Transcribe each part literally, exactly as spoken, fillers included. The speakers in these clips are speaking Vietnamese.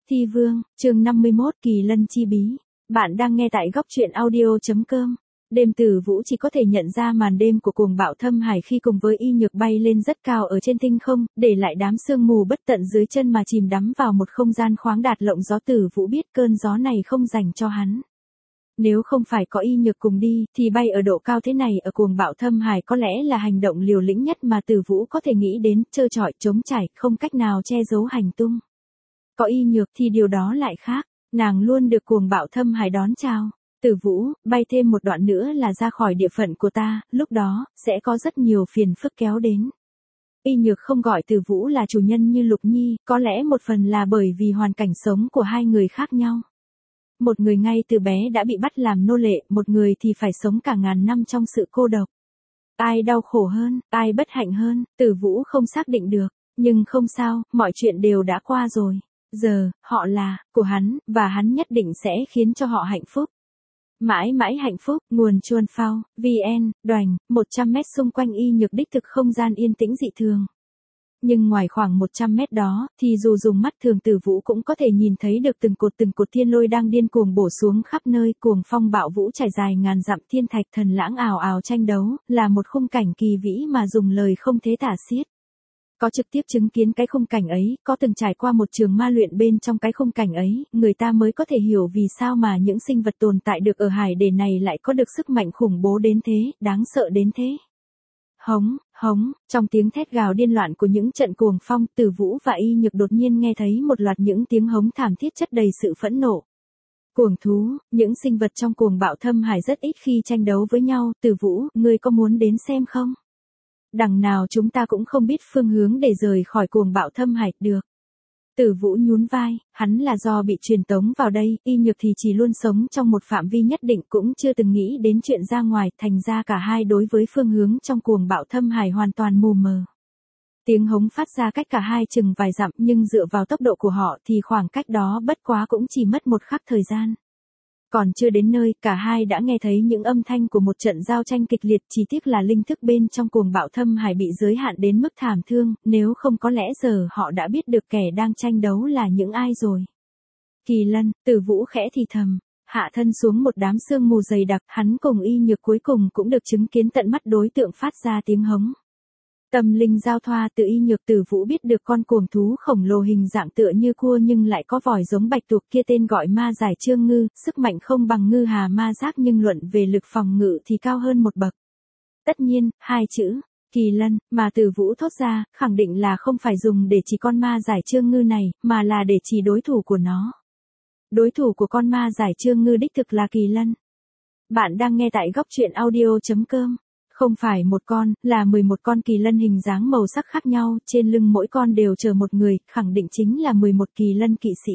Thi Vương, chương năm mươi mốt Kỳ Lân Chi Bí. Bạn đang nghe tại góc truyện audio chấm com. Đêm Tử Vũ chỉ có thể nhận ra màn đêm của cuồng bạo thâm hải khi cùng với Y Nhược bay lên rất cao ở trên tinh không, để lại đám sương mù bất tận dưới chân mà chìm đắm vào một không gian khoáng đạt lộng gió. Tử Vũ biết cơn gió này không dành cho hắn. Nếu không phải có Y Nhược cùng đi, thì bay ở độ cao thế này ở cuồng bạo thâm hải có lẽ là hành động liều lĩnh nhất mà Tử Vũ có thể nghĩ đến, trơ trọi, trống trải, không cách nào che giấu hành tung. Có Y Nhược thì điều đó lại khác, nàng luôn được cuồng bạo thâm hải đón chào. Tử Vũ, bay thêm một đoạn nữa là ra khỏi địa phận của ta, lúc đó, sẽ có rất nhiều phiền phức kéo đến. Y Nhược không gọi Tử Vũ là chủ nhân như Lục Nhi, có lẽ một phần là bởi vì hoàn cảnh sống của hai người khác nhau. Một người ngay từ bé đã bị bắt làm nô lệ, một người thì phải sống cả ngàn năm trong sự cô độc. Ai đau khổ hơn, ai bất hạnh hơn, Tử Vũ không xác định được, nhưng không sao, mọi chuyện đều đã qua rồi. Giờ, họ là, của hắn, và hắn nhất định sẽ khiến cho họ hạnh phúc. Mãi mãi hạnh phúc, nguồn chuồn phao, vn, đoành, một trăm mét xung quanh Y Nhược đích thực không gian yên tĩnh dị thường. Nhưng ngoài khoảng một trăm mét đó, thì dù dùng mắt thường Tử Vũ cũng có thể nhìn thấy được từng cột từng cột thiên lôi đang điên cuồng bổ xuống khắp nơi, cuồng phong bạo vũ trải dài ngàn dặm, thiên thạch thần lãng ào ào tranh đấu, là một khung cảnh kỳ vĩ mà dùng lời không thể tả xiết. Có trực tiếp chứng kiến cái khung cảnh ấy, có từng trải qua một trường ma luyện bên trong cái khung cảnh ấy, người ta mới có thể hiểu vì sao mà những sinh vật tồn tại được ở hải đề này lại có được sức mạnh khủng bố đến thế, đáng sợ đến thế. Hống, hống, trong tiếng thét gào điên loạn của những trận cuồng phong, Tử Vũ và Y Nhược đột nhiên nghe thấy một loạt những tiếng hống thảm thiết chất đầy sự phẫn nộ. Cuồng thú, những sinh vật trong cuồng bạo thâm hải rất ít khi tranh đấu với nhau. Tử Vũ, ngươi có muốn đến xem không? Đằng nào chúng ta cũng không biết phương hướng để rời khỏi cuồng bạo thâm hải được. Tử Vũ nhún vai, hắn là do bị truyền tống vào đây, Y Nhược thì chỉ luôn sống trong một phạm vi nhất định, cũng chưa từng nghĩ đến chuyện ra ngoài, thành ra cả hai đối với phương hướng trong cuồng bạo thâm hải hoàn toàn mù mờ. Tiếng hống phát ra cách cả hai chừng vài dặm, nhưng dựa vào tốc độ của họ thì khoảng cách đó bất quá cũng chỉ mất một khắc thời gian. Còn chưa đến nơi, cả hai đã nghe thấy những âm thanh của một trận giao tranh kịch liệt, chỉ tiếc là linh thức bên trong cuồng bạo thâm hải bị giới hạn đến mức thảm thương, nếu không có lẽ giờ họ đã biết được kẻ đang tranh đấu là những ai rồi. Kỳ Lân, Tử Vũ khẽ thì thầm, hạ thân xuống một đám sương mù dày đặc, hắn cùng Y Nhược cuối cùng cũng được chứng kiến tận mắt đối tượng phát ra tiếng hống. Tâm linh giao thoa, từ Y Nhược Tử Vũ biết được con cuồng thú khổng lồ hình dạng tựa như cua nhưng lại có vòi giống bạch tuộc kia tên gọi ma giải trương ngư, sức mạnh không bằng ngư hà ma giác nhưng luận về lực phòng ngự thì cao hơn một bậc. Tất nhiên, hai chữ, Kỳ Lân, mà Tử Vũ thốt ra, khẳng định là không phải dùng để chỉ con ma giải trương ngư này, mà là để chỉ đối thủ của nó. Đối thủ của con ma giải trương ngư đích thực là Kỳ Lân. Bạn đang nghe tại góc truyện audio chấm com. Không phải một con, là mười một con kỳ lân hình dáng màu sắc khác nhau, trên lưng mỗi con đều chờ một người, khẳng định chính là mười một kỳ lân kỵ sĩ.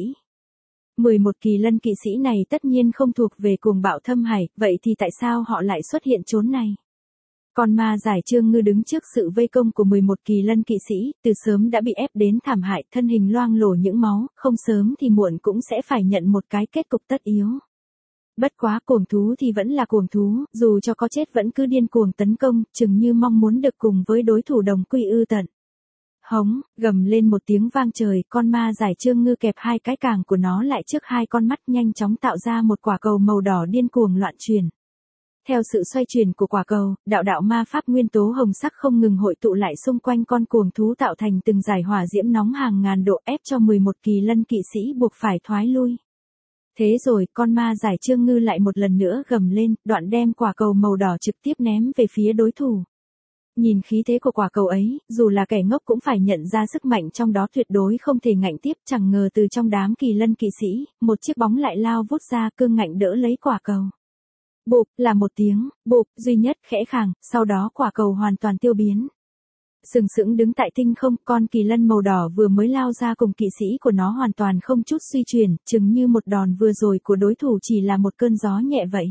mười một kỳ lân kỵ sĩ này tất nhiên không thuộc về cuồng bạo thâm hải, vậy thì tại sao họ lại xuất hiện chốn này? Con ma giải trương ngư đứng trước sự vây công của mười một kỳ lân kỵ sĩ, từ sớm đã bị ép đến thảm hại, thân hình loang lổ những máu, không sớm thì muộn cũng sẽ phải nhận một cái kết cục tất yếu. Bất quá cuồng thú thì vẫn là cuồng thú, dù cho có chết vẫn cứ điên cuồng tấn công, chừng như mong muốn được cùng với đối thủ đồng quy ư tận. Hống, gầm lên một tiếng vang trời, con ma giải trương ngư kẹp hai cái càng của nó lại trước hai con mắt, nhanh chóng tạo ra một quả cầu màu đỏ điên cuồng loạn chuyển. Theo sự xoay chuyển của quả cầu, đạo đạo ma pháp nguyên tố hồng sắc không ngừng hội tụ lại xung quanh con cuồng thú, tạo thành từng dải hỏa diễm nóng hàng ngàn độ, ép cho mười một kỳ lân kỵ sĩ buộc phải thoái lui. Thế rồi, con ma giải trương ngư lại một lần nữa gầm lên, đoạn đem quả cầu màu đỏ trực tiếp ném về phía đối thủ. Nhìn khí thế của quả cầu ấy, dù là kẻ ngốc cũng phải nhận ra sức mạnh trong đó tuyệt đối không thể ngạnh tiếp, chẳng ngờ từ trong đám kỳ lân kỵ sĩ, một chiếc bóng lại lao vút ra, cương ngạnh đỡ lấy quả cầu. Bụp, là một tiếng, bụp, duy nhất, khẽ khàng, sau đó quả cầu hoàn toàn tiêu biến. Sừng sững đứng tại tinh không, con kỳ lân màu đỏ vừa mới lao ra cùng kỵ sĩ của nó hoàn toàn không chút suy chuyển, chừng như một đòn vừa rồi của đối thủ chỉ là một cơn gió nhẹ vậy.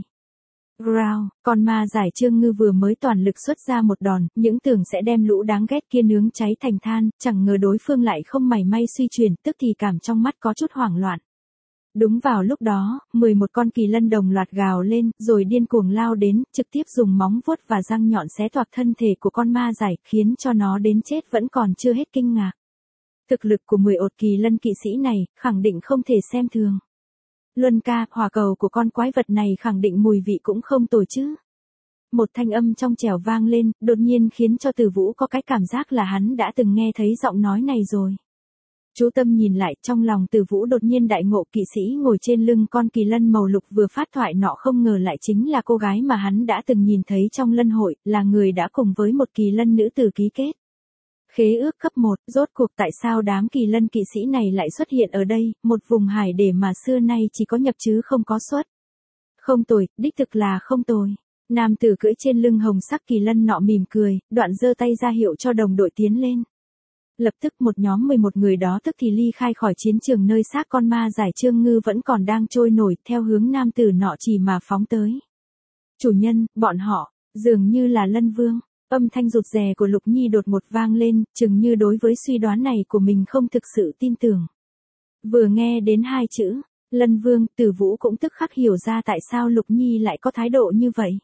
Growl, con ma giải trương ngư vừa mới toàn lực xuất ra một đòn, những tưởng sẽ đem lũ đáng ghét kia nướng cháy thành than, chẳng ngờ đối phương lại không mảy may suy chuyển, tức thì cảm trong mắt có chút hoảng loạn. Đúng vào lúc đó, mười một con kỳ lân đồng loạt gào lên, rồi điên cuồng lao đến, trực tiếp dùng móng vuốt và răng nhọn xé toạc thân thể của con ma giải, khiến cho nó đến chết vẫn còn chưa hết kinh ngạc. Thực lực của mười ột kỳ lân kỵ sĩ này, khẳng định không thể xem thường. Luân ca, hỏa cầu của con quái vật này khẳng định mùi vị cũng không tồi chứ. Một thanh âm trong trẻo vang lên, đột nhiên khiến cho Từ Vũ có cái cảm giác là hắn đã từng nghe thấy giọng nói này rồi. Chú tâm nhìn lại, trong lòng Từ Vũ đột nhiên đại ngộ, kỵ sĩ ngồi trên lưng con kỳ lân màu lục vừa phát thoại nọ không ngờ lại chính là cô gái mà hắn đã từng nhìn thấy trong lân hội, là người đã cùng với một kỳ lân nữ tử ký kết. Khế ước cấp một, rốt cuộc tại sao đám kỳ lân kỵ sĩ này lại xuất hiện ở đây, một vùng hải để mà xưa nay chỉ có nhập chứ không có xuất. Không tồi, đích thực là không tồi. Nam tử cưỡi trên lưng hồng sắc kỳ lân nọ mỉm cười, đoạn giơ tay ra hiệu cho đồng đội tiến lên. Lập tức một nhóm mười một người đó tức thì ly khai khỏi chiến trường nơi xác con ma giải Trương Ngư vẫn còn đang trôi nổi theo hướng nam tử nọ chỉ mà phóng tới. Chủ nhân, bọn họ, dường như là Lân Vương. Âm thanh rụt rè của Lục Nhi đột một vang lên, chừng như đối với suy đoán này của mình không thực sự tin tưởng. Vừa nghe đến hai chữ, Lân Vương, Từ Vũ cũng tức khắc hiểu ra tại sao Lục Nhi lại có thái độ như vậy.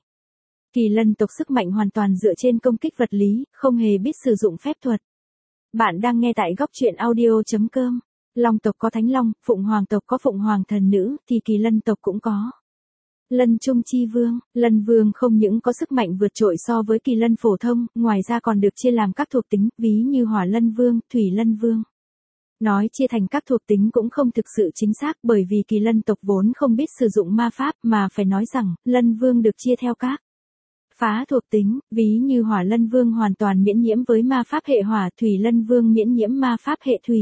Kỳ lân tộc sức mạnh hoàn toàn dựa trên công kích vật lý, không hề biết sử dụng phép thuật. Bạn đang nghe tại góc truyện audio chấm com. Long tộc có thánh long, Phụng Hoàng tộc có Phụng Hoàng thần nữ, thì kỳ lân tộc cũng có. Lân Trung Chi Vương, Lân Vương không những có sức mạnh vượt trội so với kỳ lân phổ thông, ngoài ra còn được chia làm các thuộc tính, ví như Hỏa Lân Vương, Thủy Lân Vương. Nói chia thành các thuộc tính cũng không thực sự chính xác bởi vì kỳ lân tộc vốn không biết sử dụng ma pháp mà phải nói rằng, Lân Vương được chia theo các phá thuộc tính, ví như Hỏa Lân Vương hoàn toàn miễn nhiễm với ma pháp hệ hỏa, Thủy Lân Vương miễn nhiễm ma pháp hệ thủy.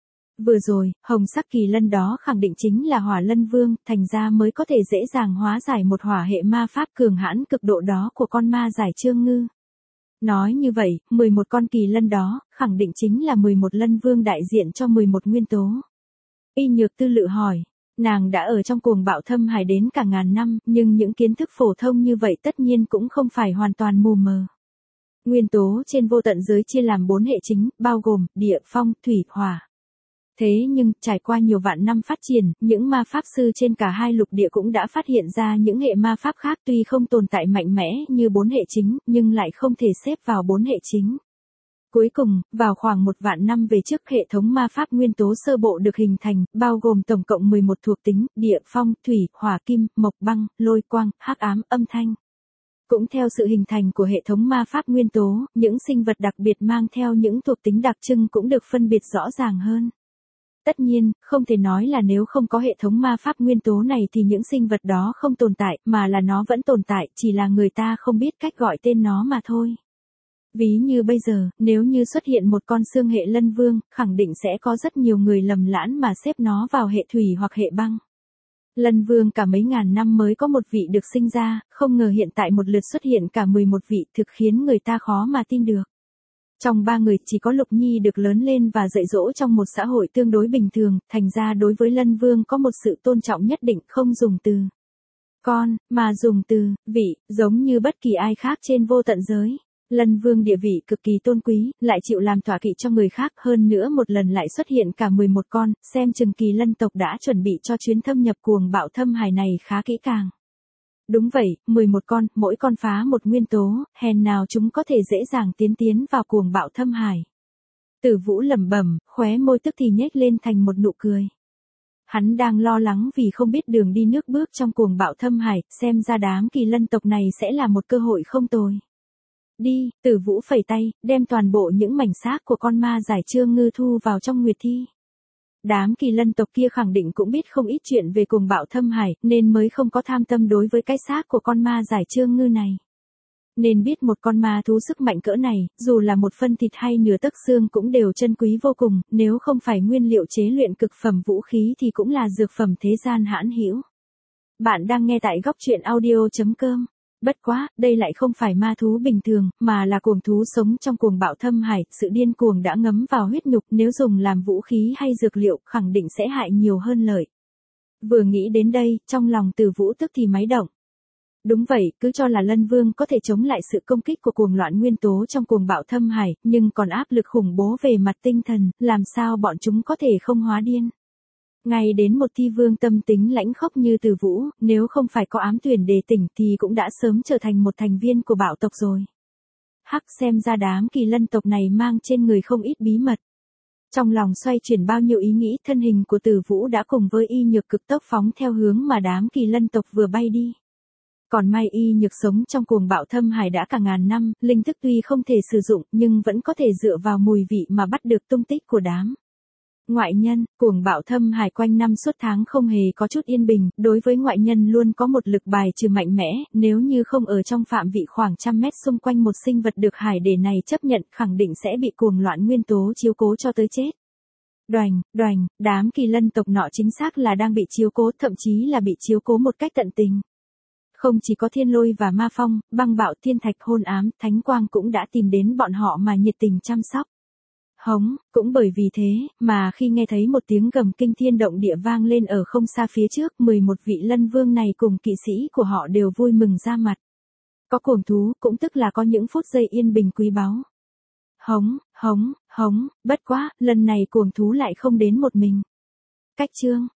Vừa rồi, hồng sắc kỳ lân đó khẳng định chính là Hỏa Lân Vương, thành ra mới có thể dễ dàng hóa giải một hỏa hệ ma pháp cường hãn cực độ đó của con ma giải Trương Ngư. Nói như vậy, mười một con kỳ lân đó, khẳng định chính là mười một lân vương đại diện cho mười một nguyên tố. Y Nhược Tư lự hỏi, nàng đã ở trong cuồng bạo thâm hải đến cả ngàn năm, nhưng những kiến thức phổ thông như vậy tất nhiên cũng không phải hoàn toàn mù mờ. Nguyên tố trên vô tận giới chia làm bốn hệ chính, bao gồm địa, phong, thủy, hỏa. Thế nhưng, trải qua nhiều vạn năm phát triển, những ma pháp sư trên cả hai lục địa cũng đã phát hiện ra những hệ ma pháp khác tuy không tồn tại mạnh mẽ như bốn hệ chính, nhưng lại không thể xếp vào bốn hệ chính. Cuối cùng, vào khoảng một vạn năm về trước hệ thống ma pháp nguyên tố sơ bộ được hình thành, bao gồm tổng cộng mười một thuộc tính, địa, phong, thủy, hỏa, kim, mộc, băng, lôi, quang, hắc ám, âm thanh. Cũng theo sự hình thành của hệ thống ma pháp nguyên tố, những sinh vật đặc biệt mang theo những thuộc tính đặc trưng cũng được phân biệt rõ ràng hơn. Tất nhiên, không thể nói là nếu không có hệ thống ma pháp nguyên tố này thì những sinh vật đó không tồn tại, mà là nó vẫn tồn tại, chỉ là người ta không biết cách gọi tên nó mà thôi. Ví như bây giờ, nếu như xuất hiện một con xương hệ lân vương, khẳng định sẽ có rất nhiều người lầm lãn mà xếp nó vào hệ thủy hoặc hệ băng. Lân vương cả mấy ngàn năm mới có một vị được sinh ra, không ngờ hiện tại một lượt xuất hiện cả mười một vị, thực khiến người ta khó mà tin được. Trong ba người chỉ có Lục Nhi được lớn lên và dạy dỗ trong một xã hội tương đối bình thường, thành ra đối với Lân Vương có một sự tôn trọng nhất định, không dùng từ con, mà dùng từ vị, giống như bất kỳ ai khác trên vô tận giới. Lân Vương địa vị cực kỳ tôn quý, lại chịu làm tọa kỵ cho người khác, hơn nữa một lần lại xuất hiện cả mười một con, xem chừng kỳ lân tộc đã chuẩn bị cho chuyến thâm nhập cuồng bạo thâm hải này khá kỹ càng. Đúng vậy, mười một con, mỗi con phá một nguyên tố, hèn nào chúng có thể dễ dàng tiến tiến vào cuồng bạo thâm hải. Tử Vũ lẩm bẩm, khóe môi tức thì nhếch lên thành một nụ cười. Hắn đang lo lắng vì không biết đường đi nước bước trong cuồng bạo thâm hải, xem ra đám kỳ lân tộc này sẽ là một cơ hội không tồi. Đi, Tử Vũ phẩy tay, đem toàn bộ những mảnh xác của con ma giải Trương Ngư thu vào trong nguyệt thi. Đám kỳ lân tộc kia khẳng định cũng biết không ít chuyện về cuồng bạo thâm hải, nên mới không có tham tâm đối với cái xác của con ma giải Trương Ngư này. Nên biết một con ma thú sức mạnh cỡ này, dù là một phân thịt hay nửa tấc xương cũng đều chân quý vô cùng, nếu không phải nguyên liệu chế luyện cực phẩm vũ khí thì cũng là dược phẩm thế gian hãn hữu. Bạn đang nghe tại góc truyện audio chấm com. Bất quá, đây lại không phải ma thú bình thường, mà là cuồng thú sống trong cuồng bạo thâm hải, sự điên cuồng đã ngấm vào huyết nhục, nếu dùng làm vũ khí hay dược liệu, khẳng định sẽ hại nhiều hơn lợi. Vừa nghĩ đến đây, trong lòng Từ Vũ tức thì máy động. Đúng vậy, cứ cho là Lân Vương có thể chống lại sự công kích của cuồng loạn nguyên tố trong cuồng bạo thâm hải, nhưng còn áp lực khủng bố về mặt tinh thần, làm sao bọn chúng có thể không hóa điên. Ngay đến một thi vương tâm tính lãnh khốc như Từ Vũ, nếu không phải có ám tuyển đề tỉnh thì cũng đã sớm trở thành một thành viên của bạo tộc rồi. Hắc, xem ra đám kỳ lân tộc này mang trên người không ít bí mật. Trong lòng xoay chuyển bao nhiêu ý nghĩ, thân hình của Tử Vũ đã cùng với y nhược cực tốc phóng theo hướng mà đám kỳ lân tộc vừa bay đi. Còn may y nhược sống trong cuồng bạo thâm hải đã cả ngàn năm, linh thức tuy không thể sử dụng nhưng vẫn có thể dựa vào mùi vị mà bắt được tung tích của đám ngoại nhân. Cuồng bạo thâm hải quanh năm suốt tháng không hề có chút yên bình, đối với ngoại nhân luôn có một lực bài trừ mạnh mẽ, nếu như không ở trong phạm vị khoảng trăm mét xung quanh một sinh vật được hải để này chấp nhận, khẳng định sẽ bị cuồng loạn nguyên tố chiếu cố cho tới chết. Đoành, đoành, đám kỳ lân tộc nọ chính xác là đang bị chiếu cố, thậm chí là bị chiếu cố một cách tận tình. Không chỉ có thiên lôi và ma phong, băng bạo, thiên thạch, hôn ám, thánh quang cũng đã tìm đến bọn họ mà nhiệt tình chăm sóc. Hống, cũng bởi vì thế, mà khi nghe thấy một tiếng gầm kinh thiên động địa vang lên ở không xa phía trước, mười một vị lân vương này cùng kỵ sĩ của họ đều vui mừng ra mặt. Có cuồng thú, cũng tức là có những phút giây yên bình quý báu. Hống, hống, hống, bất quá, lần này cuồng thú lại không đến một mình. Cách chương.